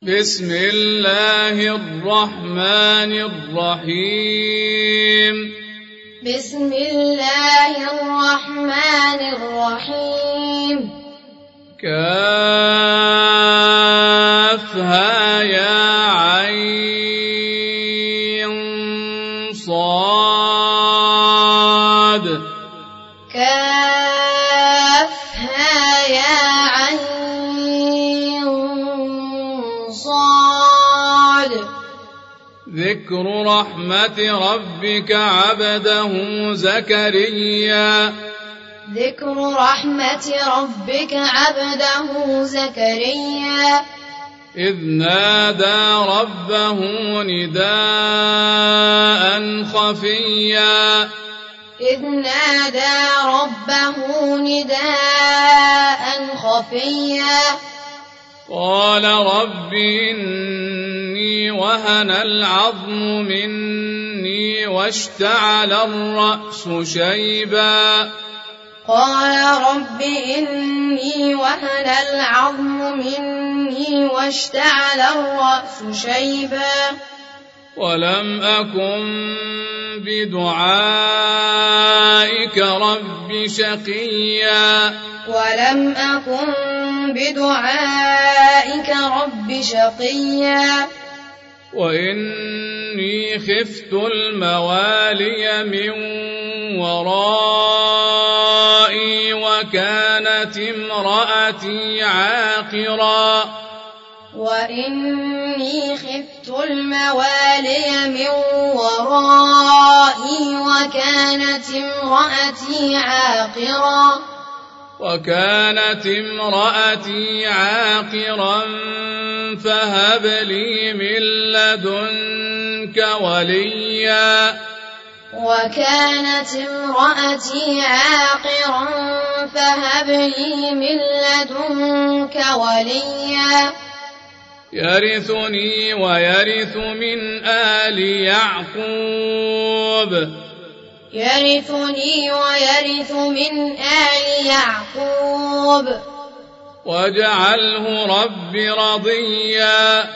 بسم الله الرحمن الرحيم بسم الله الرحمن الرحيم كافها يا عين صاد كافها يا عين صاد ذكر رحمة ربك عبده زكريا ذكر رحمة ربك عبده زكريا إذ نادى ربه نداء خفيا إذ نادى ربه نداء خفيا قال رب إني وهن العظم مني واشتعل الرأس شيبا قال رب إني وهن العظم مني واشتعل الرأس شيبا ولم أكن بدعائك رب شقيا ولم أكن بدعائك رب شقيا وإني خفت الموالي من ورائي وكانت امرأتي عاقرا وإني خفت الموالي من ورائي وكانت امرأتي عاقرا فهب لي من لدنك وليا وكانت امرأتي عاقرا فهب لي من لدنك وليا يرثني ويرث من آل يعقوب يرثني ويرث من آل يعقوب واجعله رب رضيا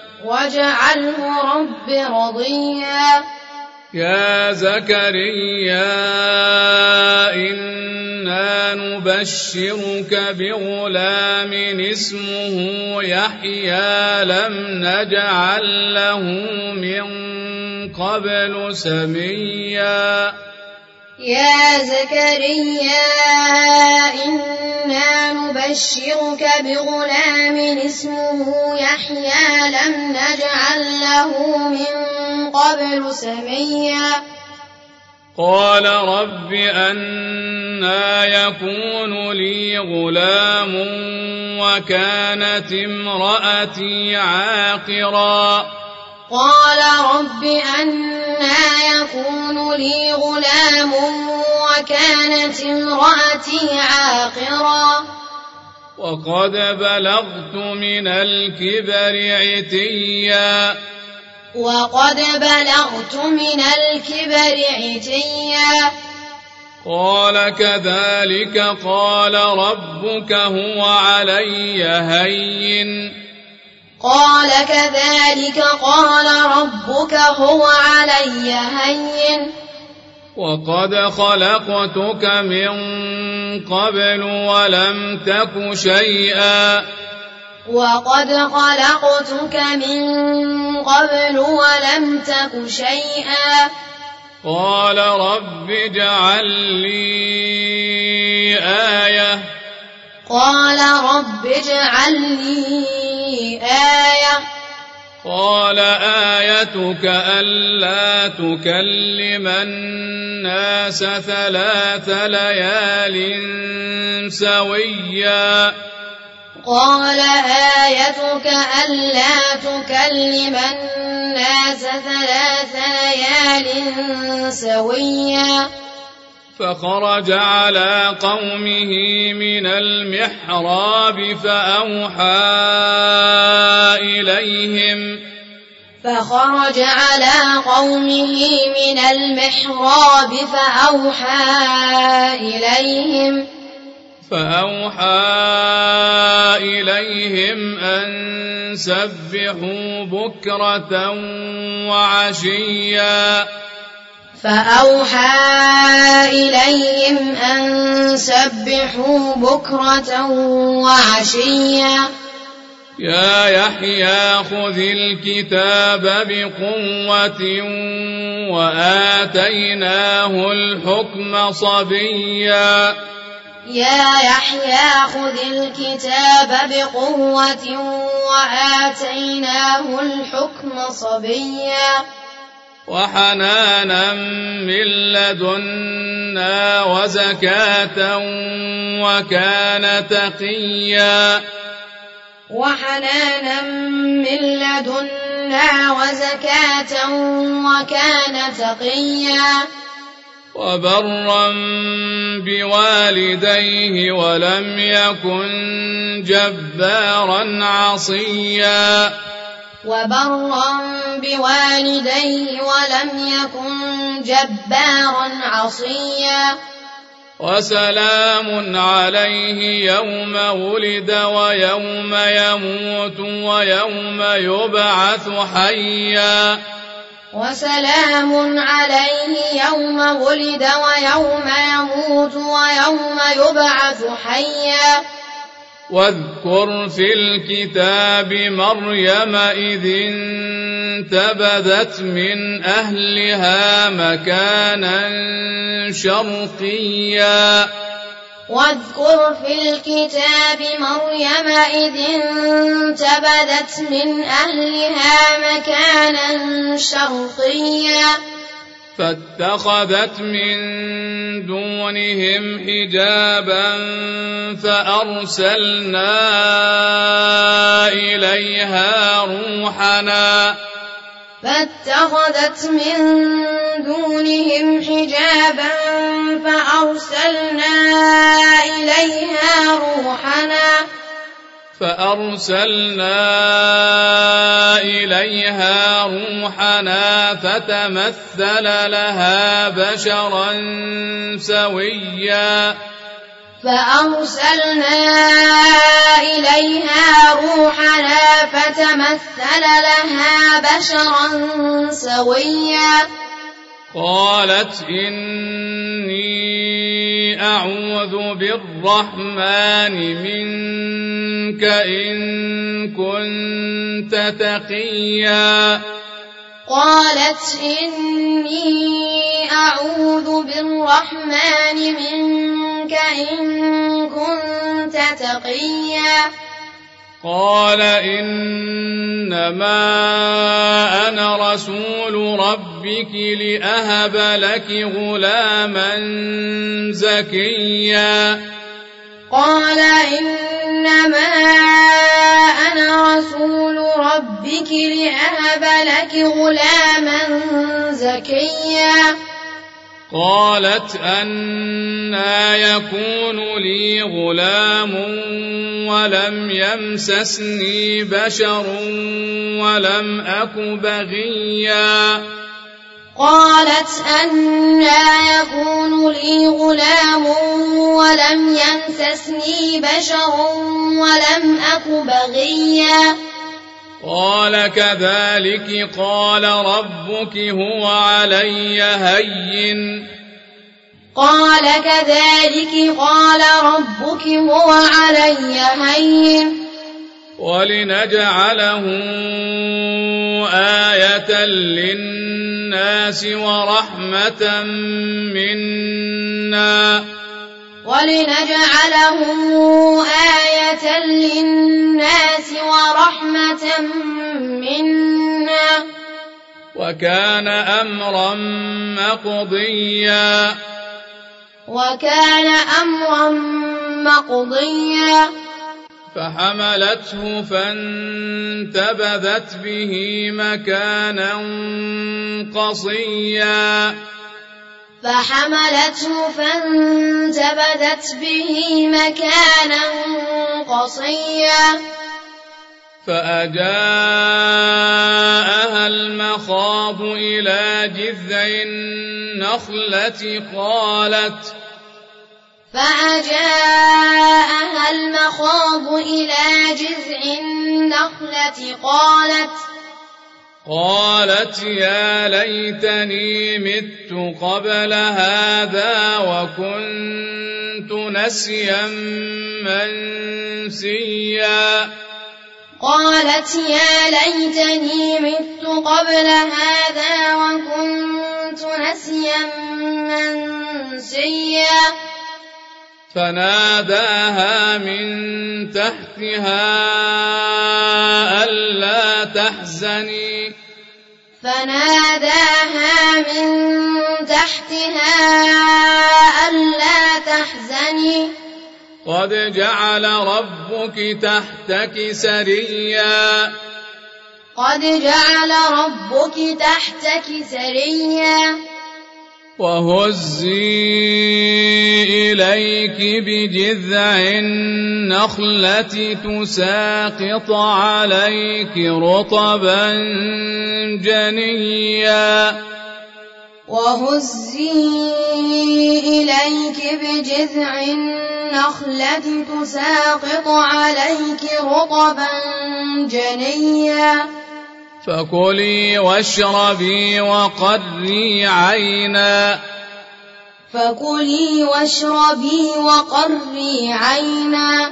يا زكريا إنا نبشرك بغلام اسمه يحيى لم نجعل له من قبل سميا يا زكريا إنا نبشرك بغلام اسمه يحيى لم نجعل له من قبل سميا قال رب أنى يكون لي غلام وكانت امرأتي عاقرا قال رب أنى يكون لي غلام وكانت امرأتي عاقرا وقد بلغت من الكبر عتيا قال كذلك قال ربك هو علي هين وقد خلقتك من قبل ولم تك شيئا قال رب اجعل لي آية قال آيتك ألا تكلم الناس 3 ليال سويا قال آيتك ألا تكلم الناس 3 ليال سويا فخرج على قومه من المحراب فأوحى إليهم أن سبحوا بكرة وعشيا يا يحيى خذ الكتاب بقوة وآتيناه الحكم صبيا يا يحيى خذ الكتاب بقوة وآتيناه الحكم صبيا وحنانا من لدنا وزكاة وكان تقيا وحنانا من لدنا وزكاة وكان تقيا وبرا بوالديه ولم يكن جبارا عصيا وبرا بوالديه ولم يكن جبارا عصيا وسلام عليه يوم ولد ويوم يموت ويوم يبعث حيا وسلام عليه يوم ولد ويوم يموت ويوم يبعث حيا واذكر في الكتاب مريم إذ انتبذت من أهلها مكانا شرقيا واذكر في الكتاب مريم إذ انتبذت من أهلها مكانا شرقيا فاتخذت من دونهم حجابا فأرسلنا إليها روحنا فاتخذت من دونهم حجابا فأرسلنا إليها روحنا فتمثل لها بشرا سويا قالت إني أعوذ بالرحمن منك إن كنت تقيا قال إنما أنا رسول ربك لأهب لك غلاما زكيا قالت أنى يكون لي غلام ولم يمسسني بشر ولم أك بغيا قال كذلك قال ربك هو علي هين ولنجعله آية للناس ورحمة منا وكان أمرا مقضيا فحملته فانتبذت به مكانا قصيا فأجاءها المخاض إلى جذع النخلة فأجاءها المخاض إلى جذع النخلة قالت يا ليتني مت قبل هذا وكنت نسيا منسيا. قالت يا ليتني مت قبل هذا وكنت نسيا منسيا. فناداها من تحتها ألا تحزني قد جعل ربك تحتك سريا. وهزي إليك بجذع النخلة تساقط عليك رطبا جنيا. وهزي إليك بجذع النخلة تساقط عليك رطبا جنيا. فكلي واشربي وقري عينا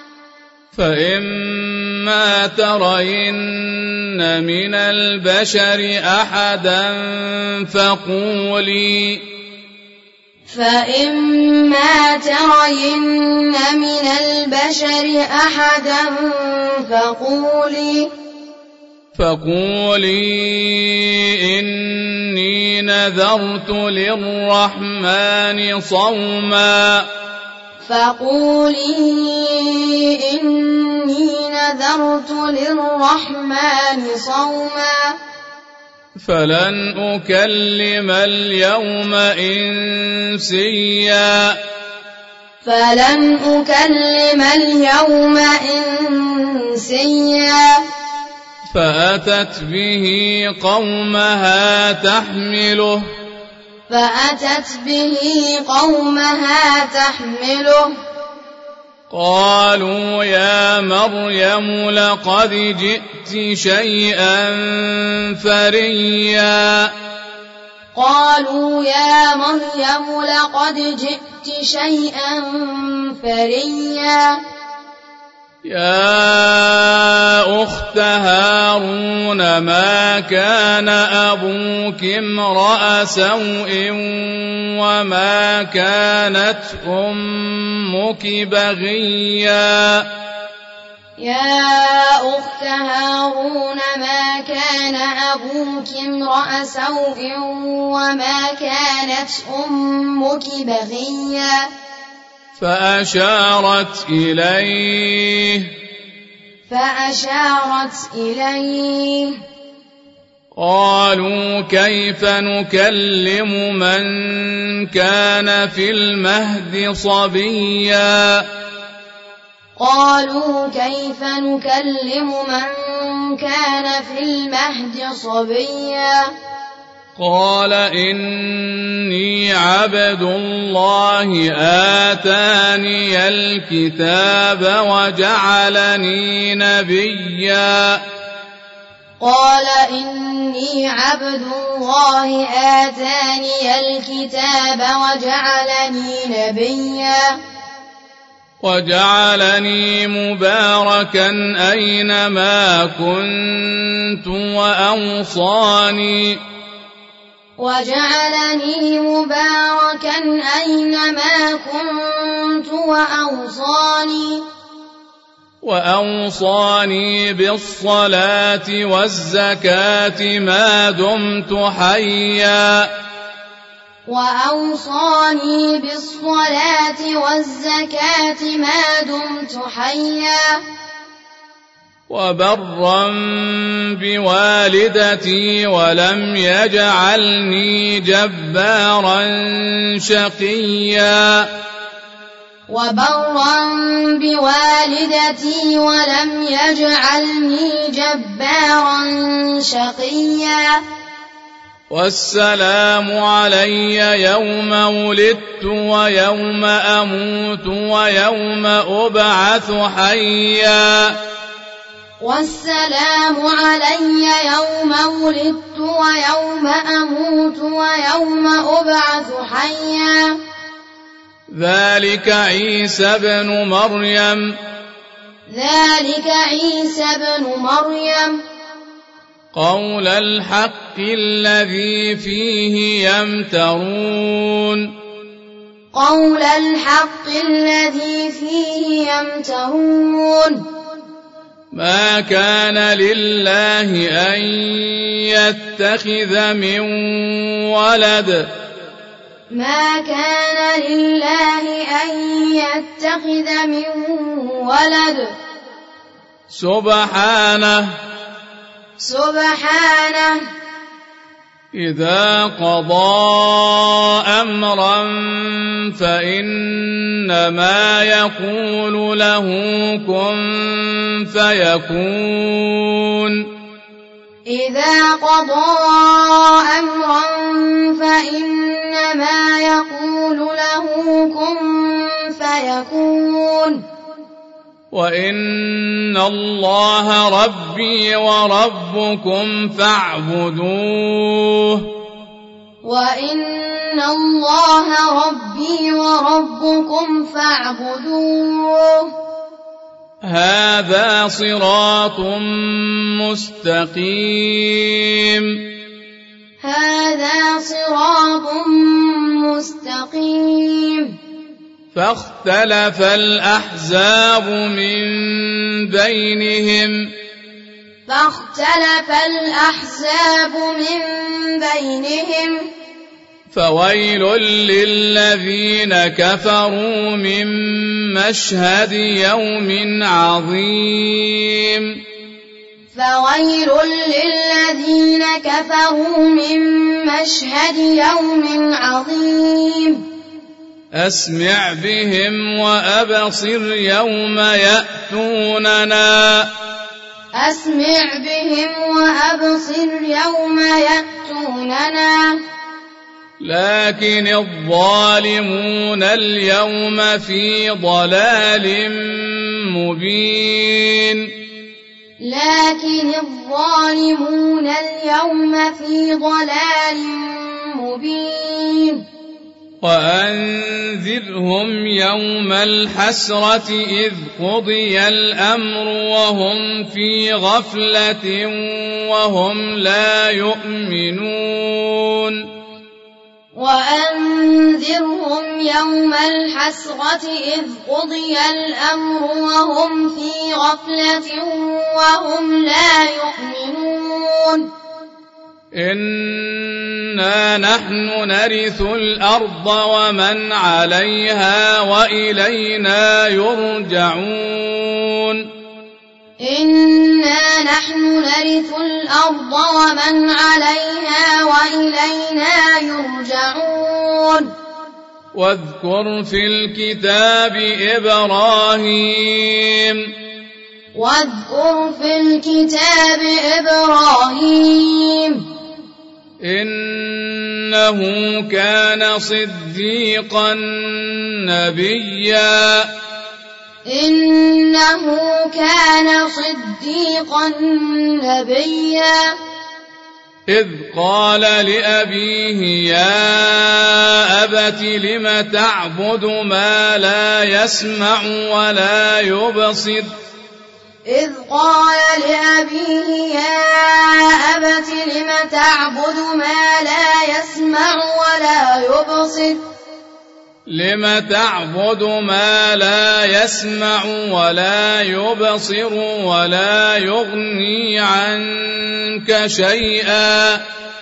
فإما ترين من البشر أحدا فقولي إني نذرت للرحمن صوما فلن أكلم اليوم إنسيا. فأتت به قومها تحمله قالوا يا مريم لقد جئت شيئا فريا. يا أخت هارون ما كان أبوك امرأ سوء وما كانت أمك بغيا. فأشارت إليه قالوا كيف نكلم من كان في المهد صبيا. قال إني عبد الله آتاني الكتاب وجعلني نبيا. وجعلني مباركا أينما كنت وأوصاني بالصلاة والزكاة ما دمت حيا. وبرا بوالدتي ولم يجعلني جبارا شقيا. والسلام علي يوم ولدت ويوم أموت ويوم أبعث حيا والسلام علي يوم ولدت ويوم أموت ويوم أبعث حيا ذلك عيسى بن مريم قول الحق الذي فيه يمترون ما كان لله أن يتخذ من ولد سبحانه إذا قضى أمرا فإنما يقول له كن فيكون وإن الله ربي وربكم فاعبدوه هذا صراط مستقيم فاختلف الأحزاب من بينهم فويل للذين كفروا من مشهد يوم عظيم أسمع بهم وأبصر يوم يأتوننا لكن الظالمون اليوم في ضلال مبين وأنذرهم يوم الحسرة إذ قضي الأمر وهم في غفلة وهم لا يؤمنون إنا نحن نرث الأرض ومن عليها وإلينا يرجعون واذكر في الكتاب إبراهيم إنه كان صديقا نبيا إذ قال لأبيه يا أبت لم تعبد ما لا يسمع ولا يبصر ولا يغني عنك شيئا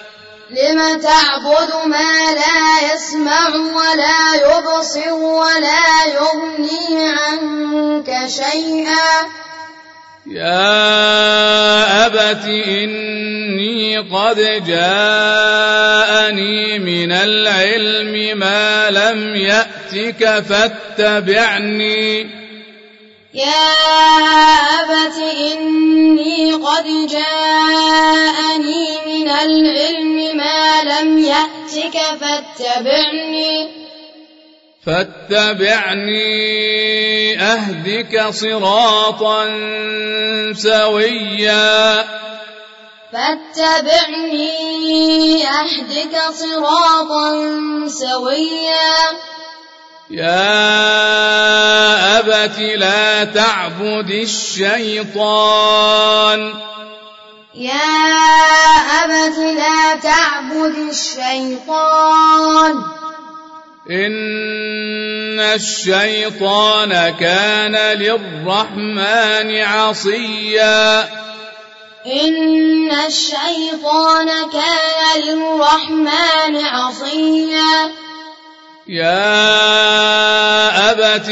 يا أبت إني قد جاءني من العلم ما لم يأتك فاتبعني فاتبعني أهدك صراطا سويا يا أبت لا تعبد الشيطان إن الشيطان كان للرحمن عصيا يا أبت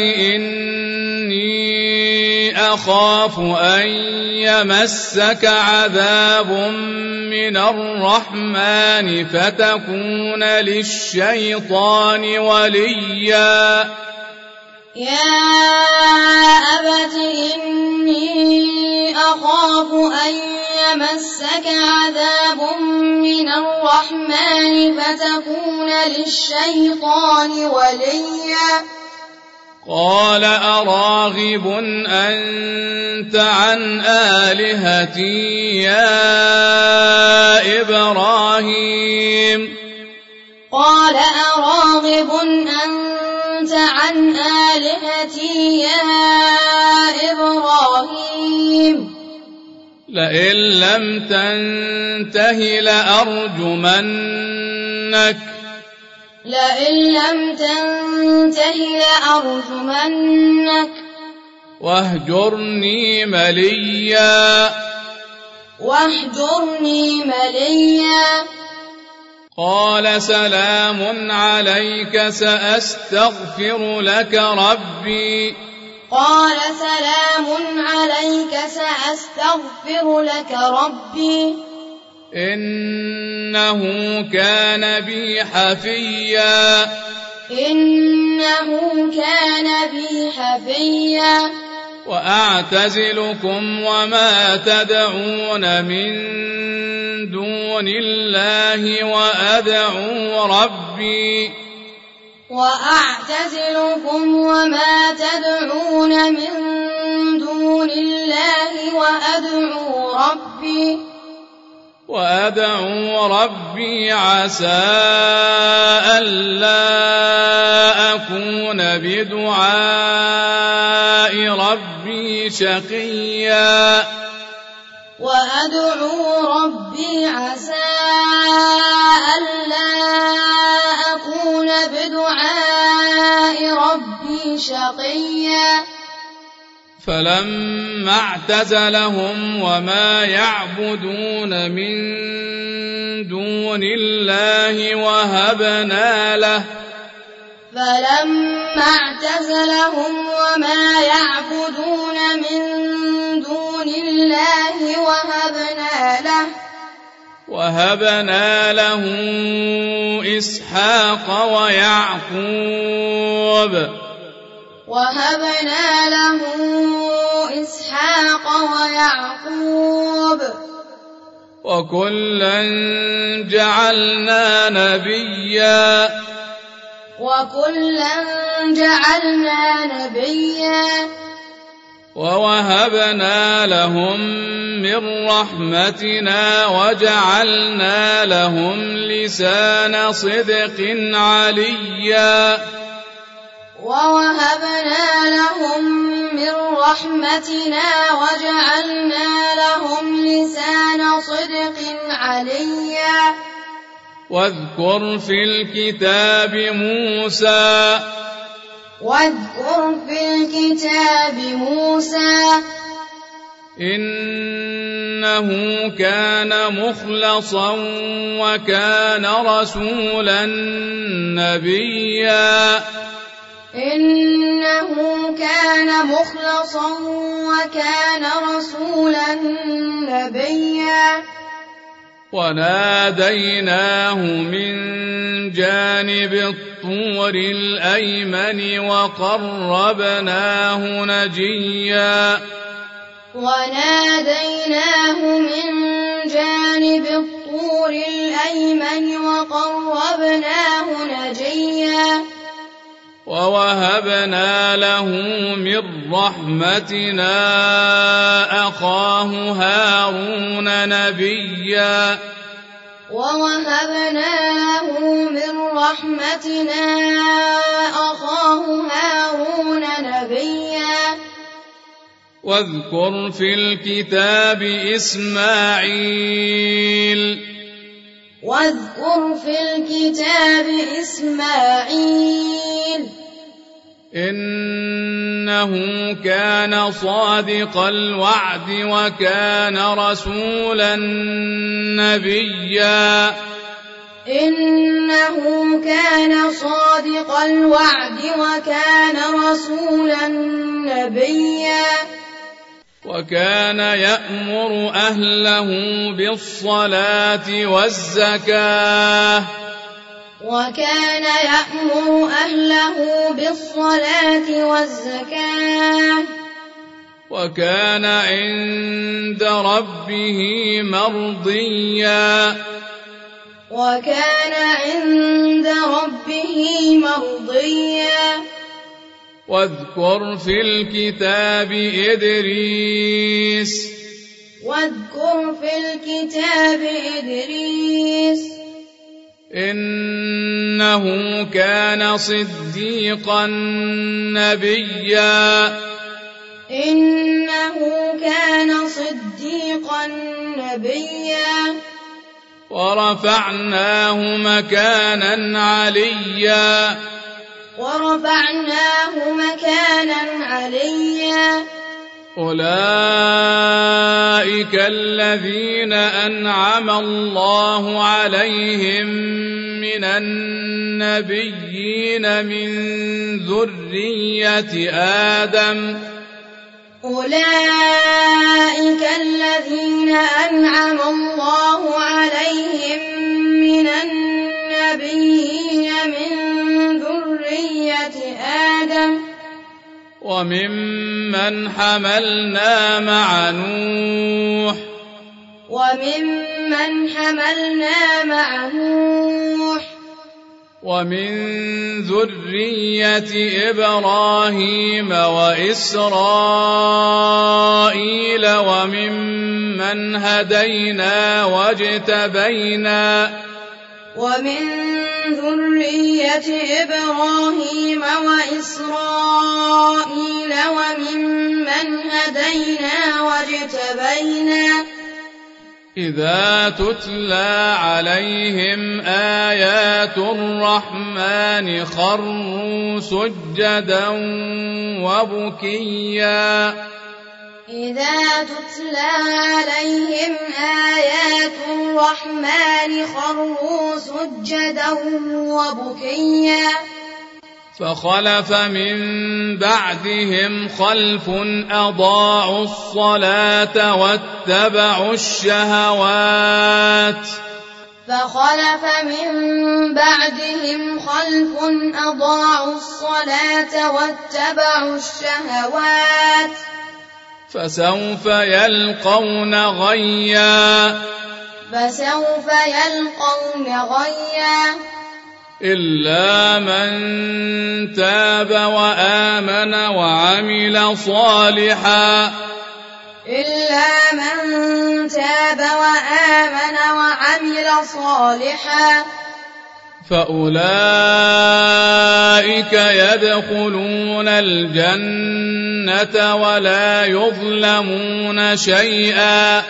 إني أخاف أن يمسك عذاب من الرحمن فتكون للشيطان وليا قال أراغب أنت عن آلهتي يا إبراهيم لئن لم تنته لأرجمنك واهجرني مليا قال سلام عليك سأستغفر لك ربي إنه كان بي حفيا وأعتزلكم وما تدعون من دون الله وأدعو ربي عسى ألا أكون بدعاء ربي شقيا فلما اعتزلهم وما يعبدون من دون الله وهبنا له إسحاق ويعقوب وكلا جعلنا نبيا ووهبنا لهم من رحمتنا وجعلنا لهم لسان صدق عليا واذكر في الكتاب موسى إنه كان مخلصا وكان رسولا نبيا وناديناه من جانب الطور الأيمن وقربناه نجيا بالطور الأيمن وقربناه نجيا ووهبنا له من رحمتنا أخاه هارون نبيا ووهبنا له من رحمتنا أخاه هارون نبيا واذكر في الكتاب إسماعيل إنه كان صادق الوعد وكان رسولا نبيا وكان يأمر أهله بالصلاة والزكاة وكان عند ربه مرضيا واذكر في الكتاب إدريس إنه كان صديقا نبيا ورفعناه مكانا عليا أولئك الذين أنعم الله عليهم من النبيين من ذرية آدم وممن حملنا مع نوح ومن ذرية إبراهيم وإسرائيل وممن هدينا واجتبينا إذا تتلى عليهم آيات الرحمن خروا سجدا وبكيا فخلف من بعدهم خلف أضاعوا الصلاة واتبعوا الشهوات فسوف يلقون غيا إلا من تاب وآمن وعمل صالحا فأولئك يدخلون الجنة ولا يظلمون شيئا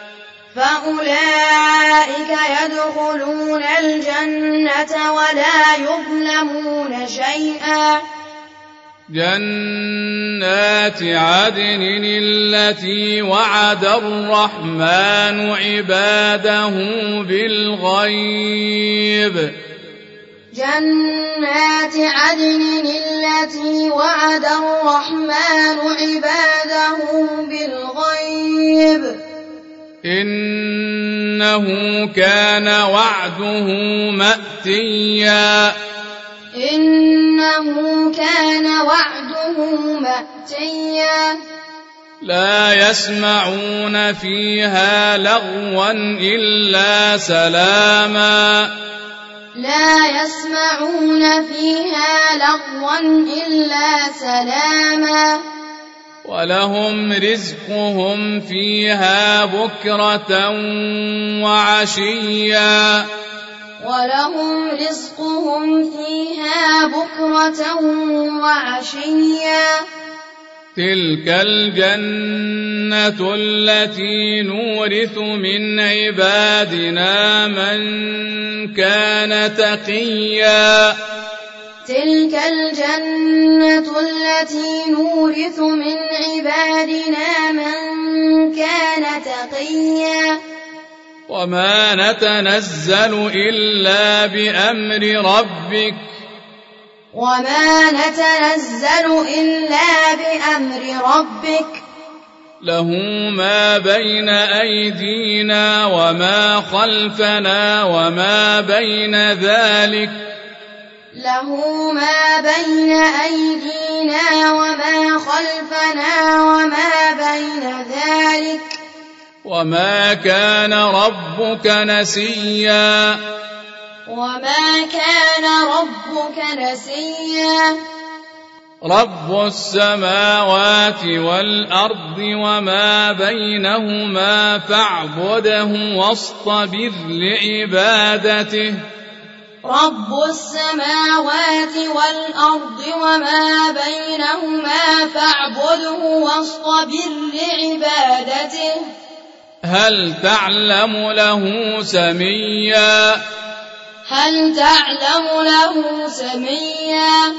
جنات عدن التي وعد الرحمن عباده بالغيب إنه كان وعده مأتيا لا يسمعون فيها لغوا إلا سلاما لا يسمعون فيها لغوا إلا سلاما ولهم رزقهم فيها بكرة وعشيا ولهم رزقهم فيها بكرة وعشيا تلك الجنة التي نورث من عبادنا من كان تقيا تلك الجنة التي نورث من عبادنا من كان تقيا وما نتنزل إلا بأمر ربك وما نتنزل إلا بأمر ربك له ما بين أيدينا وما خلفنا وما بين ذلك له ما بين أيدينا وما خلفنا وما بين ذلك وما كان ربك نسيا وما كان ربك نسيا رب السماوات والأرض وما بينهما فاعبده واصطبر لعبادته رب السماوات والأرض وما بينهما فاعبده واصطبر لعبادته هل تعلم له سميا هل تعلم له سميا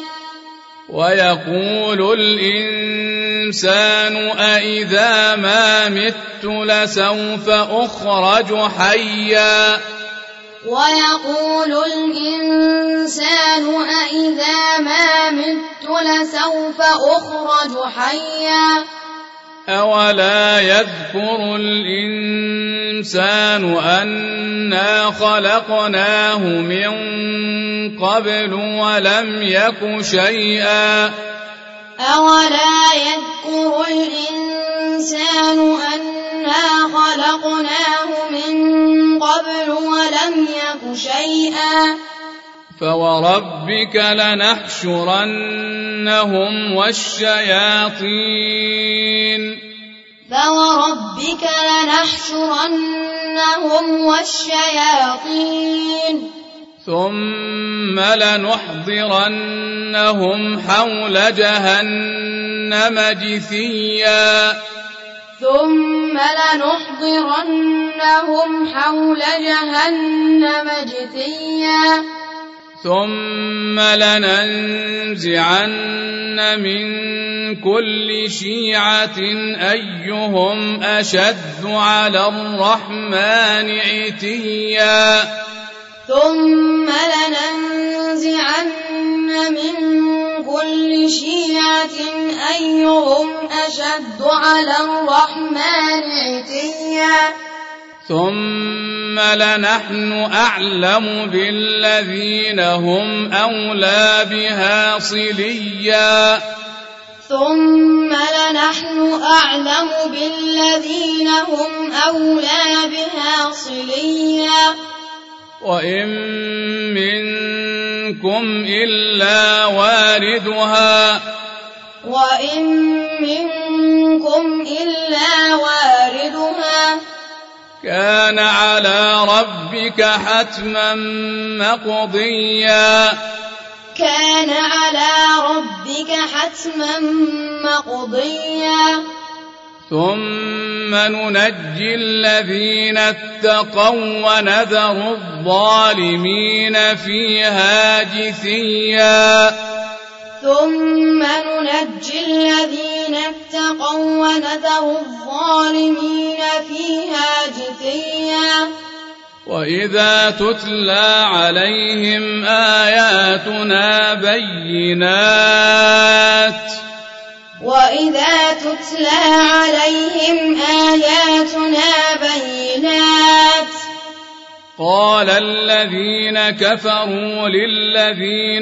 ويقول الإنسان أإذا ما مت لسوف أخرج حيا ويقول الإنسان أإذا ما مت لسوف أخرج حيا أولا يذكر الإنسان أنا خلقناه من قبل ولم يك شيئا أولا يذكر الإنسان أنا خلقناه من قبل ولم يك شيئا فوربك لنحشرنهم والشياطين ثم لنحضرنهم حول جهنم جثيا ثم لننزعن من كل شيعة أيهم أشد على الرحمن عتيا ثم لننزعن من كل شيعة أيهم أشد على الرحمن عتيا ثم لنحن أعلم بالذين هم أولى بها صليا ثم لنحن أعلم بالذين هم أولى بها صليا وإن منكم إلا واردها كان على ربك حتما مقضيا ثم ننجي الذين اتقوا ونذر الظالمين فيها جثيا وإذا تتلى عليهم آياتنا بينات قال الذين كفروا للذين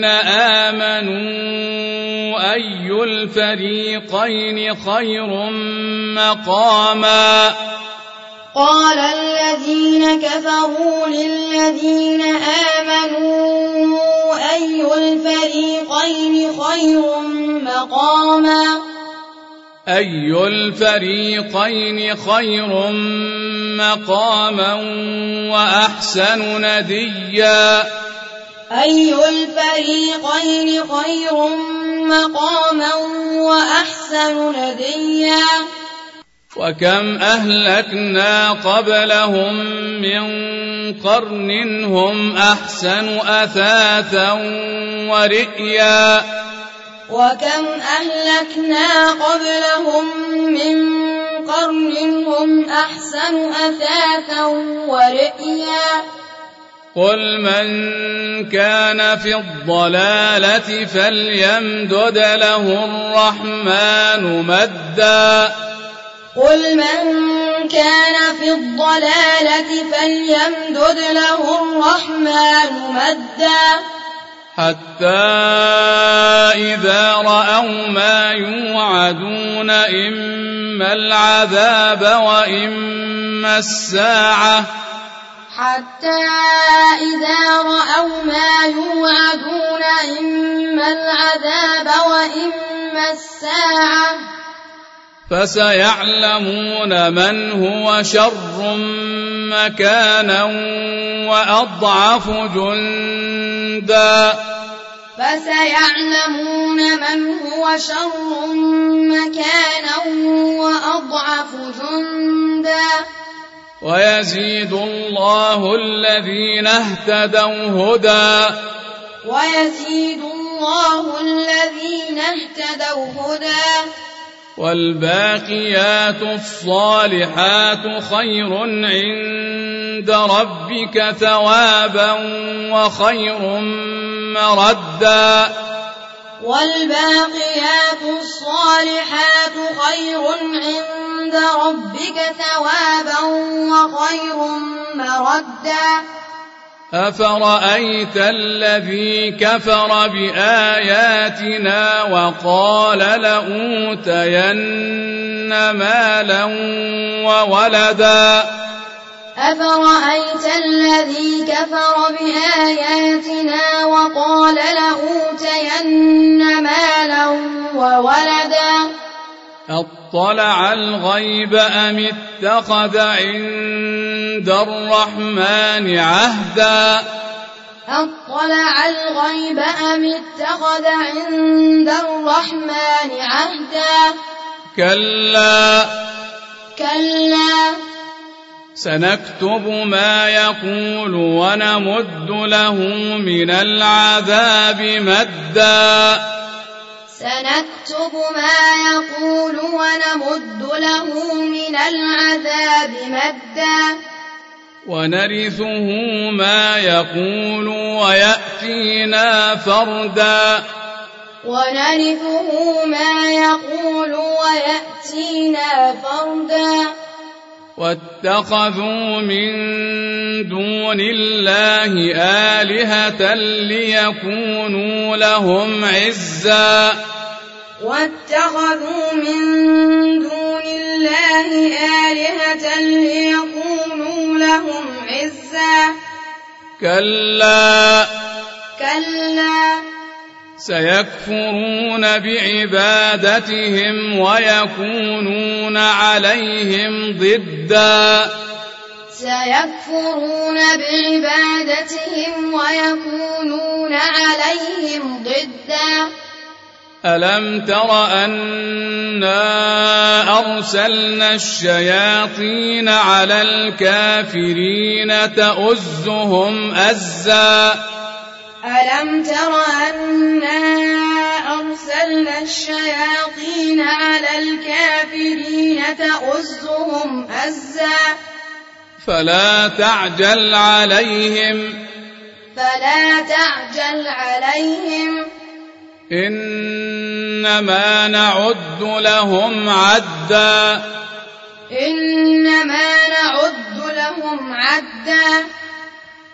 آمنوا أي الفريقين خير مقاما قال الذين كفروا للذين آمنوا أي الفريقين خير مقاما أي الفريقين خير مقاما وأحسن نديا أي الفريقين خير مقاما وأحسن نديا وكم أهلكنا قبلهم من قرن هم أحسن أثاثا ورئيا وكم أهلكنا قبلهم من قرن هم أحسن أثاثا ورئيا قل من كان في الضلالة فليمدد له الرحمن مدا قل من كان في الضلالة فليمدد له الرحمن مدا حتى إذا رأوا ما يوعدون إما العذاب وإما الساعة حتى إذا رأوا ما يوعدون إما العذاب وإما الساعة فسيعلمون من هو شر مكانا وأضعف جندا فسيعلمون من هو شر مكانا وأضعف جندا ويزيد الله الذين اهتدوا هدى ويزيد الله الذين اهتدوا هدى والباقيات الصالحات خير عند ربك ثوابا وخير مردا والباقيات الصالحات خير عند ربك ثوابا وخير مردا أفرأيت الذي كفر بآياتنا وقال لأوتين مالا وولدا أفرأيت الذي كفر بآياتنا وقال لأوتين مالا وولدا أطلع الغيب أم اتخذ عند الرحمن عهدا أطلع الغيب أم اتخذ عند الرحمن عهدا كلا سنكتب ما يقول ونمد له من العذاب مدا سنكتب ما يقول ونمد له من العذاب مدا ونرثه ما يقول ويأتينا فردا ونرثه ما يقول ويأتينا فردا واتخذوا من دون الله آلهة ليكونوا لهم عزا واتخذوا من دون الله آلهة ليكونوا لهم عزا كلا سيكفرون بعبادتهم ويكونون عليهم ضدا سيكفرون بعبادتهم ويكونون عليهم ضدا ألم تر أنا أرسلنا الشياطين على الكافرين تؤزهم أزا ألم تر أنا أرسلنا الشياطين على الكافرين تؤزهم أزا فلا تعجل عليهم إنما نعد لهم عدا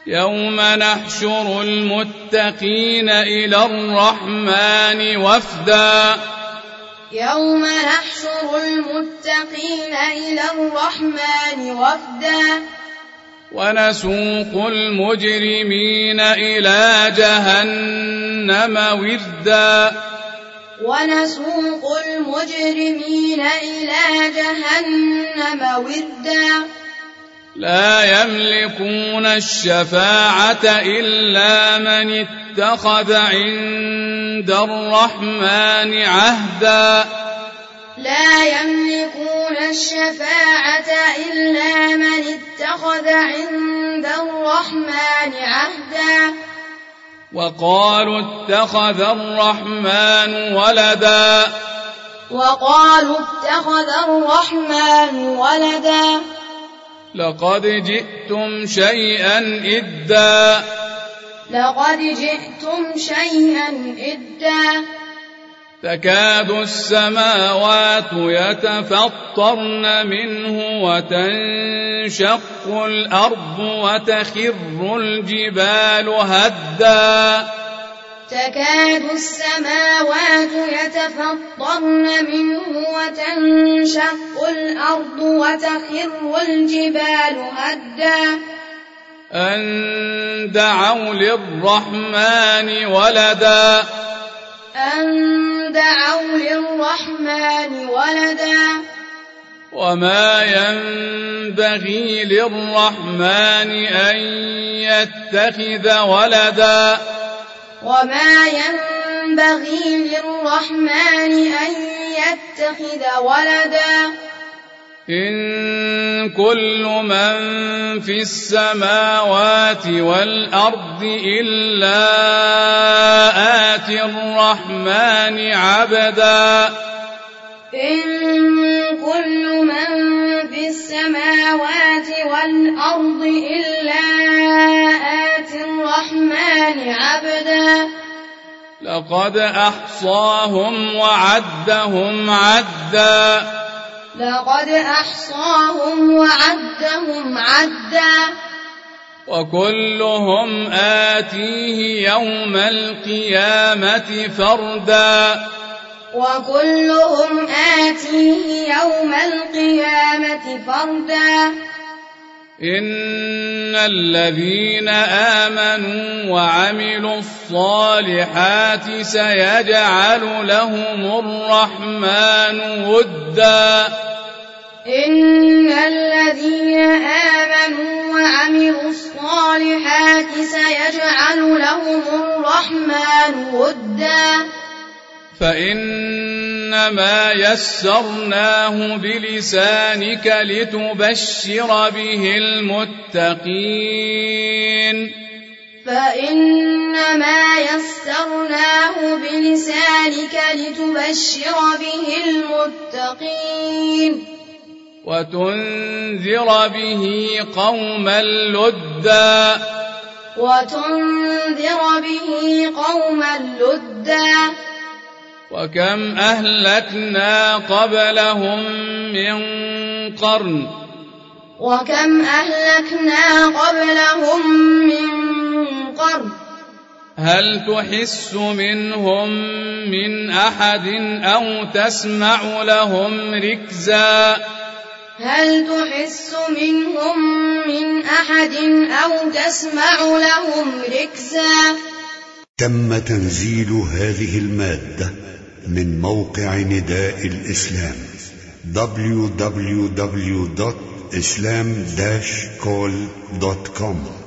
يوم نحشر المتقين إلى الرحمن وفدا يوم نحشر المتقين إلى الرحمن وفدا ونسوق المجرمين إلى جهنم وردا ونسوق المجرمين إلى جهنم وردا لا يملكون الشفاعة إلا من اتخذ عند الرحمن عهدا لا يملكون الشفاعة إلا من اتخذ عند الرحمن عهدا وقالوا اتخذ الرحمن ولدا وقالوا اتخذ الرحمن ولدا لقد جئتم شيئا إدا لقد جئتم شيئا إدا تكاد السماوات يتفطرن منه وتنشق الأرض وتخر الجبال هدا تكاد السماوات يتفطرن منه وتنشق الأرض وتخر الجبال هدا أن دعوا للرحمن ولدا أن دعوا للرحمن ولدا وما ينبغي للرحمن أن يتخذ ولدا وما ينبغي للرحمن أن يتخذ ولدا إن كل من في السماوات والأرض إلا آتي الرحمن عبدا إن كل من في السماوات والأرض إلا آتي الرحمن عبدا لقد أحصاهم وعدهم عدا لقد أحصاهم وعدهم عدا وكلهم آتيه يوم القيامة فردا وكلهم آتيه يوم القيامة فردا إن الذين آمنوا وعملوا الصالحات سيجعل لهم الرحمن ودا إن الذين آمنوا وعملوا الصالحات سيجعل لهم الرحمن ودا فإنما يسرناه بلسانك لتبشر به المتقين فإنما يسرناه بلسانك لتبشر به المتقين وتنذر به قوما لدا وتنذر به قوما لدا وكم أهلكنا قبلهم من قرن وكم أهلكنا قبلهم من قرن هل تحس منهم من أحد أو تسمع لهم ركزا هل تحس منهم من أحد أو تسمع لهم ركزا تم تنزيل هذه المادة من موقع نداء الإسلام www.islam-call.com